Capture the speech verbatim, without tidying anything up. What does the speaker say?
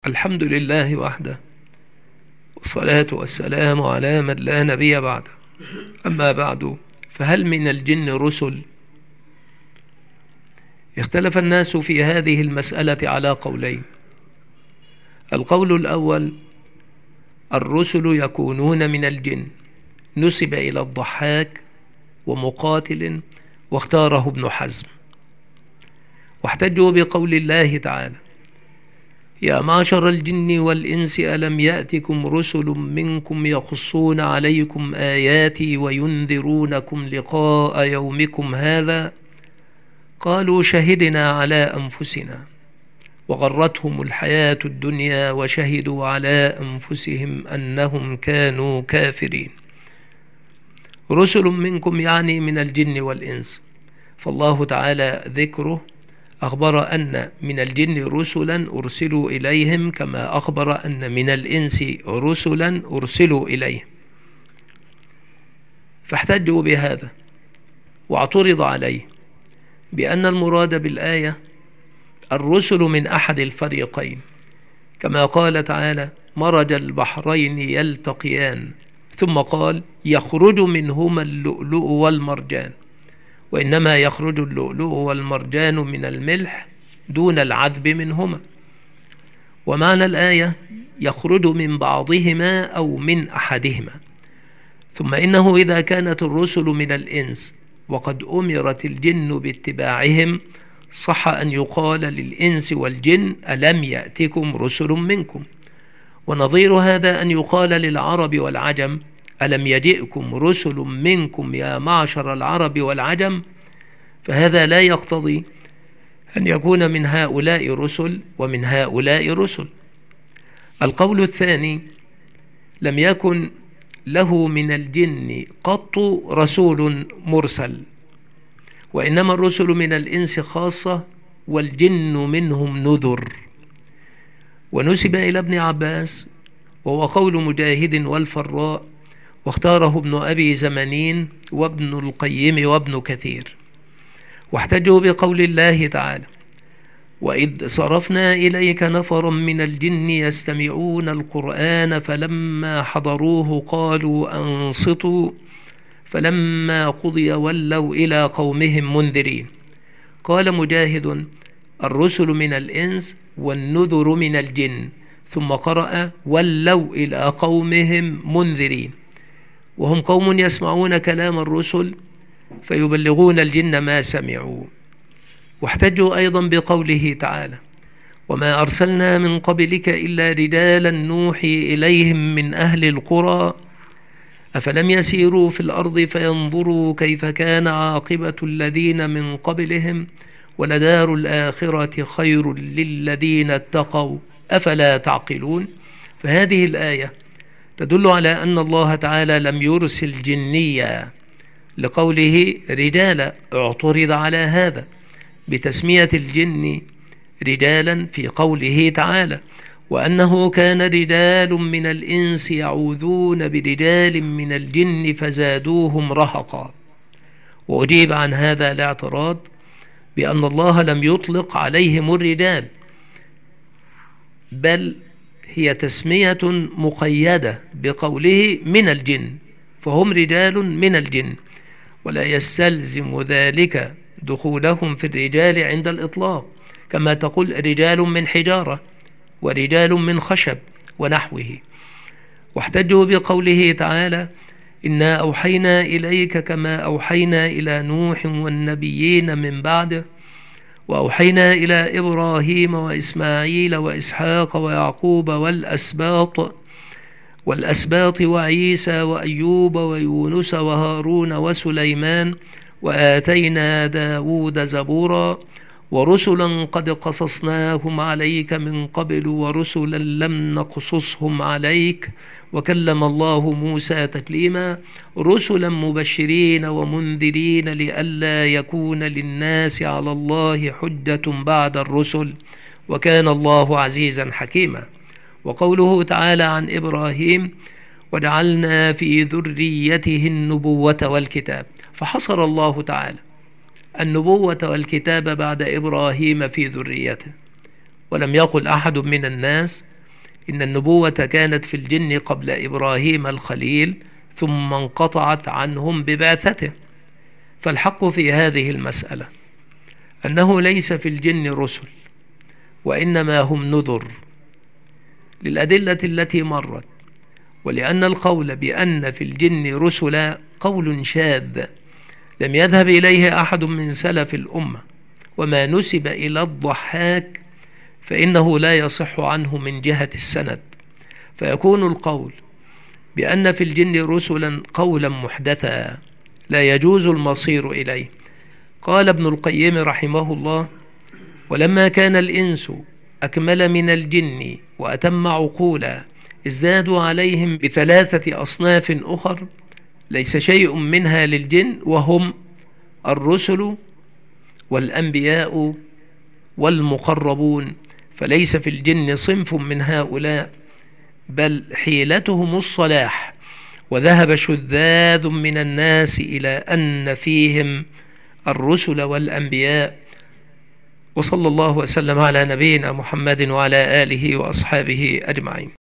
الحمد لله وحده، والصلاة والسلام على من لا نبي بعده. أما بعد، فهل من الجن رسل؟ اختلف الناس في هذه المسألة على قولين. القول الأول: الرسل يكونون من الجن، نسب إلى الضحاك ومقاتل واختاره ابن حزم، واحتجوا بقول الله تعالى: يا معشر الجن والإنس ألم يأتكم رسل منكم يقصون عليكم آياتي وينذرونكم لقاء يومكم هذا قالوا شهدنا على أنفسنا وغرتهم الحياة الدنيا وشهدوا على أنفسهم أنهم كانوا كافرين. رسل منكم يعني من الجن والإنس، فالله تعالى ذكره أخبر أن من الجن رسلا أرسلوا إليهم، كما أخبر أن من الإنس رسلا أرسلوا إليهم. فاحتجوا بهذا واعترض عليه بأن المراد بالآية الرسل من أحد الفريقين، كما قال تعالى: مرج البحرين يلتقيان، ثم قال: يخرج منهما اللؤلؤ والمرجان، وإنما يخرج اللؤلؤ والمرجان من الملح دون العذب منهما. ومعنى الآية يخرج من بعضهما أو من أحدهما. ثم إنه إذا كانت الرسل من الإنس وقد أمرت الجن باتباعهم، صح أن يقال للإنس والجن: ألم يأتكم رسل منكم؟ ونظير هذا أن يقال للعرب والعجم: ألم يجئكم رسل منكم يا معشر العرب والعجم؟ فهذا لا يقتضي أن يكون من هؤلاء رسل ومن هؤلاء رسل. القول الثاني: لم يكن له من الجن قط رسول مرسل، وإنما الرسل من الإنس خاصة، والجن منهم نذر. ونسب إلى ابن عباس، وهو قول مجاهد والفراء، واختاره ابن أبي زمانين وابن القيم وابن كثير. واحتجوا بقول الله تعالى: وإذ صرفنا إليك نفرا من الجن يستمعون القرآن فلما حضروه قالوا أنصتوا فلما قضي ولوا إلى قومهم منذرين. قال مجاهد: الرسل من الإنس والنذر من الجن، ثم قرأ: ولوا إلى قومهم منذرين، وهم قوم يسمعون كلام الرسل فيبلغون الجن ما سمعوا. واحتجوا أيضا بقوله تعالى: وما أرسلنا من قبلك إلا رجالا نوحي إليهم من أهل القرى أفلم يسيروا في الأرض فينظروا كيف كان عاقبة الذين من قبلهم ولدار الآخرة خير للذين اتقوا أفلا تعقلون. فهذه الآية تدل على أن الله تعالى لم يرسل جنيا، لقوله رجالا. اعترض على هذا بتسمية الجن رجالا في قوله تعالى: وأنه كان رجال من الإنس يعوذون برجال من الجن فزادوهم رهقا. وأجيب عن هذا الاعتراض بأن الله لم يطلق عليهم الرجال، بل هي تسمية مقيدة بقوله من الجن، فهم رجال من الجن، ولا يستلزم ذلك دخولهم في الرجال عند الإطلاق، كما تقول رجال من حجارة ورجال من خشب ونحوه. واحتجوا بقوله تعالى: إنا أوحينا إليك كما أوحينا إلى نوح والنبيين من بعده وأوحينا إلى إبراهيم وإسماعيل وإسحاق ويعقوب والأسباط والأسباط وعيسى وأيوب ويونس وهارون وسليمان وآتينا داود زبورا ورسلا قد قصصناهم عليك من قبل ورسلا لم نقصصهم عليك وكلم الله موسى تكليما رسلا مبشرين ومنذرين لئلا يكون للناس على الله حجة بعد الرسل وكان الله عزيزا حكيما. وقوله تعالى عن إبراهيم: وجعلنا في ذريته النبوة والكتاب، فحصر الله تعالى النبوة والكتاب بعد إبراهيم في ذريته، ولم يقل أحد من الناس إن النبوة كانت في الجن قبل إبراهيم الخليل ثم انقطعت عنهم ببعثته. فالحق في هذه المسألة أنه ليس في الجن رسل، وإنما هم نذر للأدلة التي مرت، ولأن القول بأن في الجن رسلا قول شاذ لم يذهب إليه أحد من سلف الأمة، وما نسب إلى الضحاك فإنه لا يصح عنه من جهة السند، فيكون القول بأن في الجن رسلا قولا محدثا لا يجوز المصير إليه. قال ابن القيم رحمه الله: ولما كان الإنس أكمل من الجن وأتم عقولا ازدادوا عليهم بثلاثة أصناف أخر ليس شيء منها للجن، وهم الرسل والأنبياء والمقربون، فليس في الجن صنف من هؤلاء، بل حيلتهم الصلاح، وذهب شذاذ من الناس إلى أن فيهم الرسل والأنبياء. وصلى الله وسلم على نبينا محمد وعلى آله وأصحابه أجمعين.